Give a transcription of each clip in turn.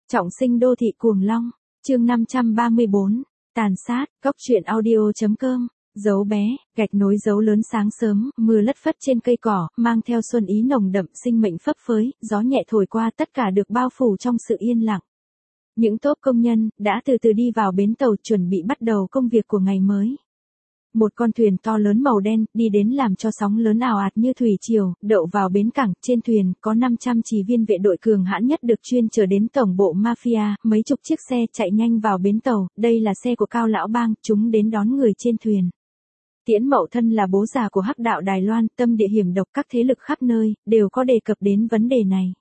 Trọng sinh đô thị cuồng long, chương 534, tàn sát, góc truyện audio.com, dấu bé, gạch nối dấu lớn sáng sớm, mưa lất phất trên cây cỏ, mang theo xuân ý nồng đậm sinh mệnh phấp phới, gió nhẹ thổi qua tất cả được bao phủ trong sự yên lặng. Những tốp công nhân, đã từ từ đi vào bến tàu chuẩn bị bắt đầu công việc của ngày mới. Một con thuyền to lớn màu đen, đi đến làm cho sóng lớn ào ạt như thủy triều, đậu vào bến cảng, trên thuyền, có 500 chỉ viên vệ đội cường hãn nhất được chuyên chở đến tổng bộ mafia, mấy chục chiếc xe chạy nhanh vào bến tàu, đây là xe của Cao Lão Bang, chúng đến đón người trên thuyền. Tiễn Mậu Thân là bố già của Hắc đạo Đài Loan, tâm địa hiểm độc các thế lực khắp nơi, đều có đề cập đến vấn đề này.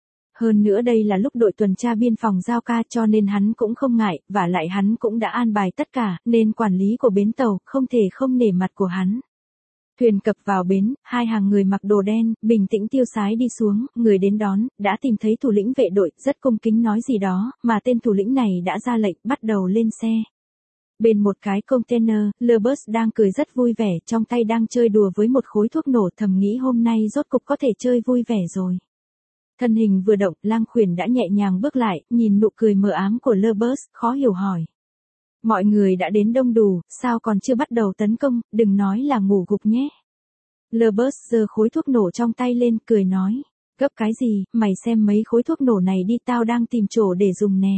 Hơn nữa đây là lúc đội tuần tra biên phòng giao ca cho nên hắn cũng không ngại, và lại hắn cũng đã an bài tất cả, nên quản lý của bến tàu, không thể không nể mặt của hắn. Thuyền cập vào bến, hai hàng người mặc đồ đen, bình tĩnh tiêu sái đi xuống, người đến đón, đã tìm thấy thủ lĩnh vệ đội, rất cung kính nói gì đó, mà tên thủ lĩnh này đã ra lệnh, bắt đầu lên xe. Bên một cái container, Lebus đang cười rất vui vẻ, trong tay đang chơi đùa với một khối thuốc nổ, thầm nghĩ hôm nay rốt cục có thể chơi vui vẻ rồi. Thân hình vừa động, Lang Khuyển đã nhẹ nhàng bước lại, nhìn nụ cười mờ ám của Lebus, khó hiểu hỏi. Mọi người đã đến đông đủ, sao còn chưa bắt đầu tấn công, đừng nói là ngủ gục nhé. Lebus giơ khối thuốc nổ trong tay lên, cười nói. Gấp cái gì, mày xem mấy khối thuốc nổ này đi, tao đang tìm chỗ để dùng nè.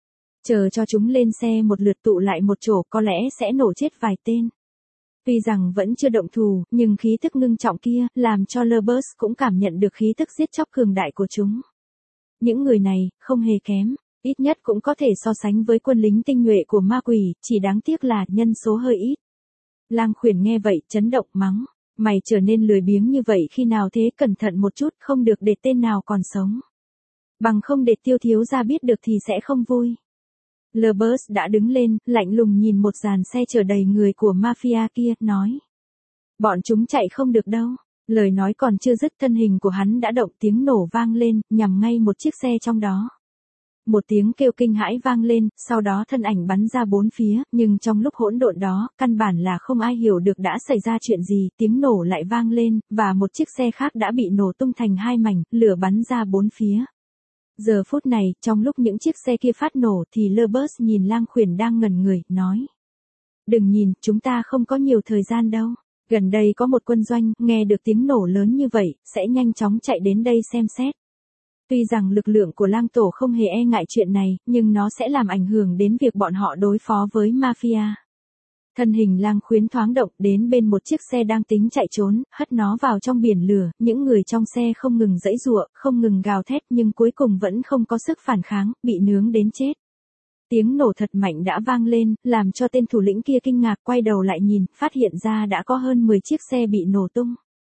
Chờ cho chúng lên xe một lượt tụ lại một chỗ, có lẽ sẽ nổ chết vài tên. Tuy rằng vẫn chưa động thủ, nhưng khí tức ngưng trọng kia, làm cho Lebus cũng cảm nhận được khí tức giết chóc cường đại của chúng. Những người này, không hề kém, ít nhất cũng có thể so sánh với quân lính tinh nhuệ của ma quỷ, chỉ đáng tiếc là nhân số hơi ít. Lang Khuyển nghe vậy, chấn động mắng, mày trở nên lười biếng như vậy khi nào thế, cẩn thận một chút, không được để tên nào còn sống. Bằng không để Tiêu thiếu gia biết được thì sẽ không vui. Lebus đã đứng lên, lạnh lùng nhìn một dàn xe chở đầy người của mafia kia, nói. Bọn chúng chạy không được đâu. Lời nói còn chưa dứt, thân hình của hắn đã động, tiếng nổ vang lên, nhằm ngay một chiếc xe trong đó. Một tiếng kêu kinh hãi vang lên, sau đó thân ảnh bắn ra bốn phía, nhưng trong lúc hỗn độn đó, căn bản là không ai hiểu được đã xảy ra chuyện gì, tiếng nổ lại vang lên, và một chiếc xe khác đã bị nổ tung thành hai mảnh, lửa bắn ra bốn phía. Giờ phút này, trong lúc những chiếc xe kia phát nổ thì Lebus nhìn Lang Khuyển đang ngẩn người, nói. Đừng nhìn, chúng ta không có nhiều thời gian đâu. Gần đây có một quân doanh, nghe được tiếng nổ lớn như vậy, sẽ nhanh chóng chạy đến đây xem xét. Tuy rằng lực lượng của Lang Tổ không hề e ngại chuyện này, nhưng nó sẽ làm ảnh hưởng đến việc bọn họ đối phó với mafia. Thân hình Lang Khuyến thoáng động, đến bên một chiếc xe đang tính chạy trốn, hất nó vào trong biển lửa, những người trong xe không ngừng giãy giụa, không ngừng gào thét nhưng cuối cùng vẫn không có sức phản kháng, bị nướng đến chết. Tiếng nổ thật mạnh đã vang lên, làm cho tên thủ lĩnh kia kinh ngạc, quay đầu lại nhìn, phát hiện ra đã có hơn 10 chiếc xe bị nổ tung.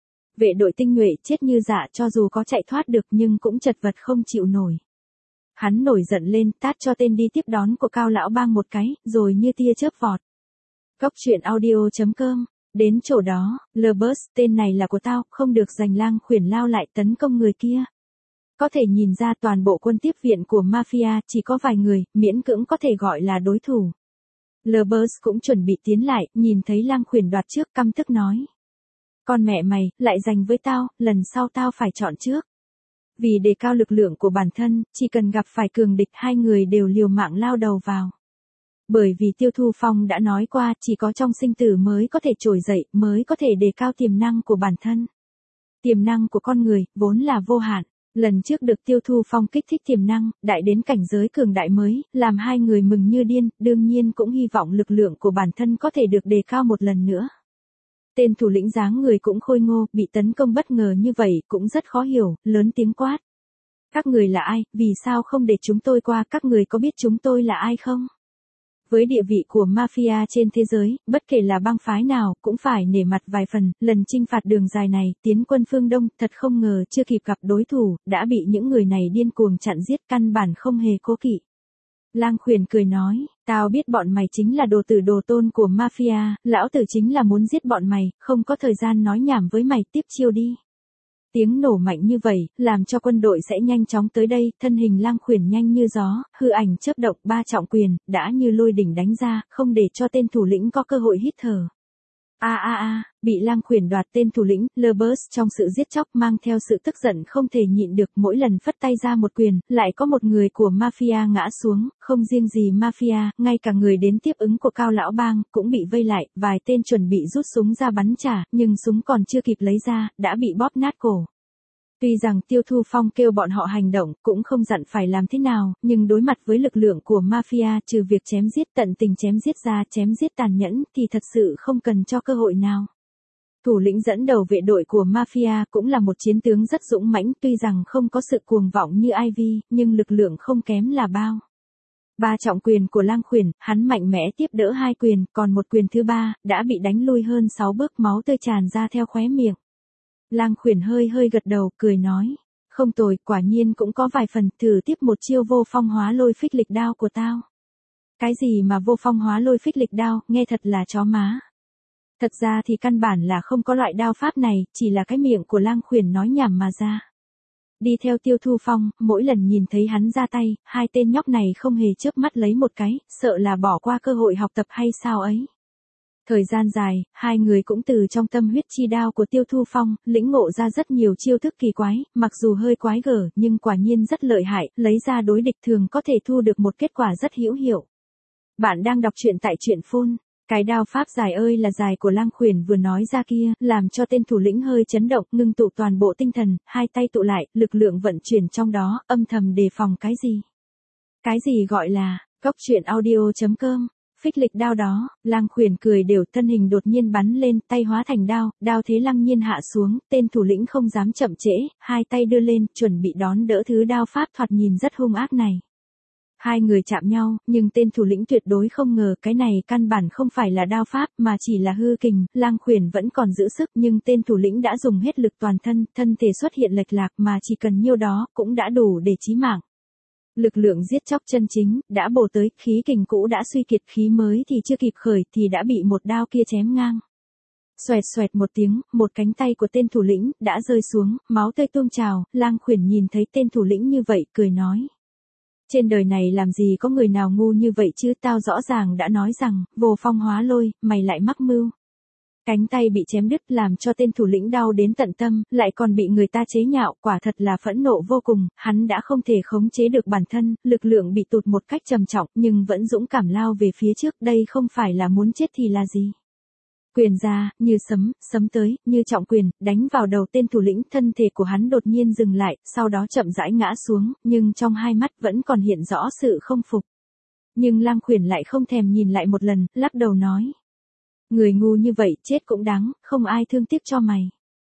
Vệ đội tinh nhuệ chết như dạ, cho dù có chạy thoát được nhưng cũng chật vật không chịu nổi. Hắn nổi giận lên, tát cho tên đi tiếp đón của Cao Lão Bang một cái, rồi như tia chớp vọt. Góc truyện audio.com, đến chỗ đó, Lebus, tên này là của tao, không được giành. Lang Khuyển lao lại tấn công người kia. Có thể nhìn ra toàn bộ quân tiếp viện của mafia chỉ có vài người, miễn cưỡng có thể gọi là đối thủ. Lebus cũng chuẩn bị tiến lại, nhìn thấy Lang Khuyển đoạt trước, căm tức nói. Con mẹ mày, lại giành với tao, lần sau tao phải chọn trước. Vì đề cao lực lượng của bản thân, chỉ cần gặp phải cường địch hai người đều liều mạng lao đầu vào. Bởi vì Tiêu Thu Phong đã nói qua, chỉ có trong sinh tử mới có thể trồi dậy, mới có thể đề cao tiềm năng của bản thân. Tiềm năng của con người, vốn là vô hạn. Lần trước được Tiêu Thu Phong kích thích tiềm năng, đại đến cảnh giới cường đại mới, làm hai người mừng như điên, đương nhiên cũng hy vọng lực lượng của bản thân có thể được đề cao một lần nữa. Tên thủ lĩnh dáng người cũng khôi ngô, bị tấn công bất ngờ như vậy, cũng rất khó hiểu, lớn tiếng quát. Các người là ai, vì sao không để chúng tôi qua, các người có biết chúng tôi là ai không? Với địa vị của mafia trên thế giới, bất kể là bang phái nào, cũng phải nể mặt vài phần, lần chinh phạt đường dài này, tiến quân phương Đông, thật không ngờ chưa kịp gặp đối thủ, đã bị những người này điên cuồng chặn giết, căn bản không hề cố kỵ. Lang Khuyển cười nói, tao biết bọn mày chính là đồ tử đồ tôn của mafia, lão tử chính là muốn giết bọn mày, không có thời gian nói nhảm với mày, tiếp chiêu đi. Tiếng nổ mạnh như vậy, làm cho quân đội sẽ nhanh chóng tới đây, thân hình Lang Khuyển nhanh như gió, hư ảnh chớp động, ba trọng quyền, đã như lôi đỉnh đánh ra, không để cho tên thủ lĩnh có cơ hội hít thở. Bị Lang Khuyển đoạt tên thủ lĩnh, Lebus trong sự giết chóc mang theo sự tức giận không thể nhịn được, mỗi lần phất tay ra một quyền, lại có một người của mafia ngã xuống, không riêng gì mafia, ngay cả người đến tiếp ứng của Cao Lão Bang cũng bị vây lại, vài tên chuẩn bị rút súng ra bắn trả, nhưng súng còn chưa kịp lấy ra, đã bị bóp nát cổ. Tuy rằng Tiêu Thu Phong kêu bọn họ hành động, cũng không dặn phải làm thế nào, nhưng đối mặt với lực lượng của mafia, trừ việc chém giết tận tình chém giết ra, chém giết tàn nhẫn, thì thật sự không cần cho cơ hội nào. Thủ lĩnh dẫn đầu vệ đội của mafia cũng là một chiến tướng rất dũng mãnh, tuy rằng không có sự cuồng vọng như Ivy, nhưng lực lượng không kém là bao. Ba trọng quyền của Lang Khuyển, hắn mạnh mẽ tiếp đỡ hai quyền, còn một quyền thứ ba, đã bị đánh lui hơn 6 bước, máu tươi tràn ra theo khóe miệng. Lang Khuyển hơi gật đầu, cười nói. Không tồi, quả nhiên cũng có vài phần, thử tiếp một chiêu vô phong hóa lôi phích lịch đao của tao. Cái gì mà vô phong hóa lôi phích lịch đao, nghe thật là chó má. Thật ra thì căn bản là không có loại đao pháp này, chỉ là cái miệng của Lang Khuyển nói nhảm mà ra. Đi theo Tiêu Thu Phong, mỗi lần nhìn thấy hắn ra tay, hai tên nhóc này không hề chớp mắt lấy một cái, sợ là bỏ qua cơ hội học tập hay sao ấy. Thời gian dài, hai người cũng từ trong tâm huyết chi đao của Tiêu Thu Phong, lĩnh ngộ ra rất nhiều chiêu thức kỳ quái, mặc dù hơi quái gở, nhưng quả nhiên rất lợi hại, lấy ra đối địch thường có thể thu được một kết quả rất hữu hiệu. Bạn đang đọc truyện tại truyện phun. Cái đao pháp dài ơi là dài của Lang Khuyển vừa nói ra kia, làm cho tên thủ lĩnh hơi chấn động, ngưng tụ toàn bộ tinh thần, hai tay tụ lại, lực lượng vận chuyển trong đó, âm thầm đề phòng cái gì. Cái gì gọi là, góc truyện audio.com. Phích lịch đao đó, Lang Khuyển cười đều, thân hình đột nhiên bắn lên, tay hóa thành đao, đao thế lăng nhiên hạ xuống, tên thủ lĩnh không dám chậm trễ, hai tay đưa lên, chuẩn bị đón đỡ thứ đao pháp thoạt nhìn rất hung ác này. Hai người chạm nhau, nhưng tên thủ lĩnh tuyệt đối không ngờ cái này căn bản không phải là đao pháp mà chỉ là hư kình, Lang Khuyển vẫn còn giữ sức nhưng tên thủ lĩnh đã dùng hết lực toàn thân, thân thể xuất hiện lệch lạc mà chỉ cần nhiêu đó cũng đã đủ để chí mạng. Lực lượng giết chóc chân chính, đã bổ tới, khí kình cũ đã suy kiệt, khí mới thì chưa kịp khởi thì đã bị một đao kia chém ngang. Xoẹt một tiếng, một cánh tay của tên thủ lĩnh, đã rơi xuống, máu tươi tuôn trào, Lang Khuyển nhìn thấy tên thủ lĩnh như vậy, cười nói. Trên đời này làm gì có người nào ngu như vậy chứ, tao rõ ràng đã nói rằng, vô phong hóa lôi, mày lại mắc mưu. Cánh tay bị chém đứt làm cho tên thủ lĩnh đau đến tận tâm, lại còn bị người ta chế nhạo, quả thật là phẫn nộ vô cùng, hắn đã không thể khống chế được bản thân, lực lượng bị tụt một cách trầm trọng, nhưng vẫn dũng cảm lao về phía trước, đây không phải là muốn chết thì là gì. Quyền ra, như sấm tới, như trọng quyền, đánh vào đầu tên thủ lĩnh, thân thể của hắn đột nhiên dừng lại, sau đó chậm rãi ngã xuống, nhưng trong hai mắt vẫn còn hiện rõ sự không phục. Nhưng Lang Khuyển lại không thèm nhìn lại một lần, lắc đầu nói. Người ngu như vậy, chết cũng đáng, không ai thương tiếc cho mày.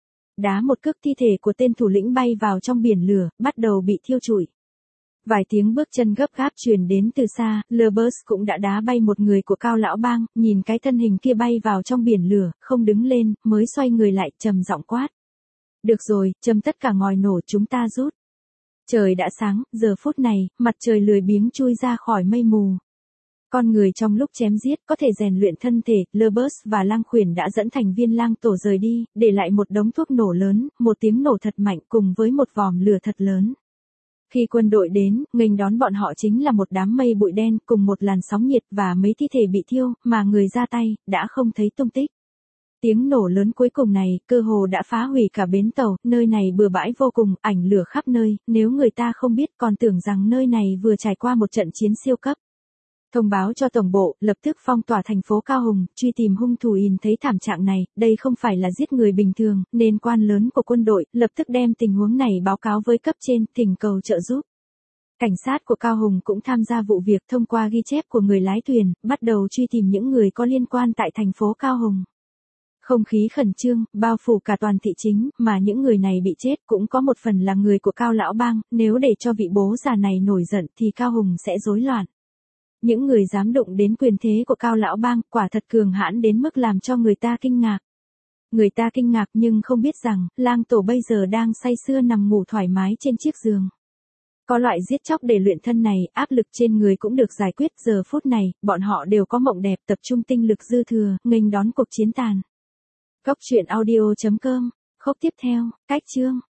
Đá một cước, thi thể của tên thủ lĩnh bay vào trong biển lửa, bắt đầu bị thiêu trụi. Vài tiếng bước chân gấp gáp truyền đến từ xa, Lebus cũng đã đá bay một người của Cao Lão Bang, nhìn cái thân hình kia bay vào trong biển lửa, không đứng lên, mới xoay người lại, trầm giọng quát. Được rồi, châm tất cả ngòi nổ, chúng ta rút. Trời đã sáng, giờ phút này, mặt trời lười biếng chui ra khỏi mây mù. Con người trong lúc chém giết có thể rèn luyện thân thể, Lebus và Lang Khuyển đã dẫn thành viên lang tổ rời đi, để lại một đống thuốc nổ lớn, một tiếng nổ thật mạnh cùng với một vòm lửa thật lớn. Khi quân đội đến, nghênh đón bọn họ chính là một đám mây bụi đen cùng một làn sóng nhiệt và mấy thi thể bị thiêu, mà người ra tay, đã không thấy tung tích. Tiếng nổ lớn cuối cùng này, cơ hồ đã phá hủy cả bến tàu, nơi này bừa bãi vô cùng, ảnh lửa khắp nơi, nếu người ta không biết còn tưởng rằng nơi này vừa trải qua một trận chiến siêu cấp. Thông báo cho tổng bộ, lập tức phong tỏa thành phố Cao Hùng, truy tìm hung thủ. Thấy thảm trạng này, đây không phải là giết người bình thường, nên quan lớn của quân đội, lập tức đem tình huống này báo cáo với cấp trên, thỉnh cầu trợ giúp. Cảnh sát của Cao Hùng cũng tham gia vụ việc, thông qua ghi chép của người lái thuyền, bắt đầu truy tìm những người có liên quan tại thành phố Cao Hùng. Không khí khẩn trương, bao phủ cả toàn thị chính, mà những người này bị chết cũng có một phần là người của Cao Lão Bang, nếu để cho vị bố già này nổi giận thì Cao Hùng sẽ rối loạn. Những người dám đụng đến quyền thế của Cao Lão Bang, quả thật cường hãn đến mức làm cho người ta kinh ngạc. Người ta kinh ngạc nhưng không biết rằng, lang tổ bây giờ đang say sưa nằm ngủ thoải mái trên chiếc giường. Có loại giết chóc để luyện thân này, áp lực trên người cũng được giải quyết, giờ phút này, bọn họ đều có mộng đẹp, tập trung tinh lực dư thừa, nghênh đón cuộc chiến tàn. Góc truyện audio.com, khúc tiếp theo, cách chương.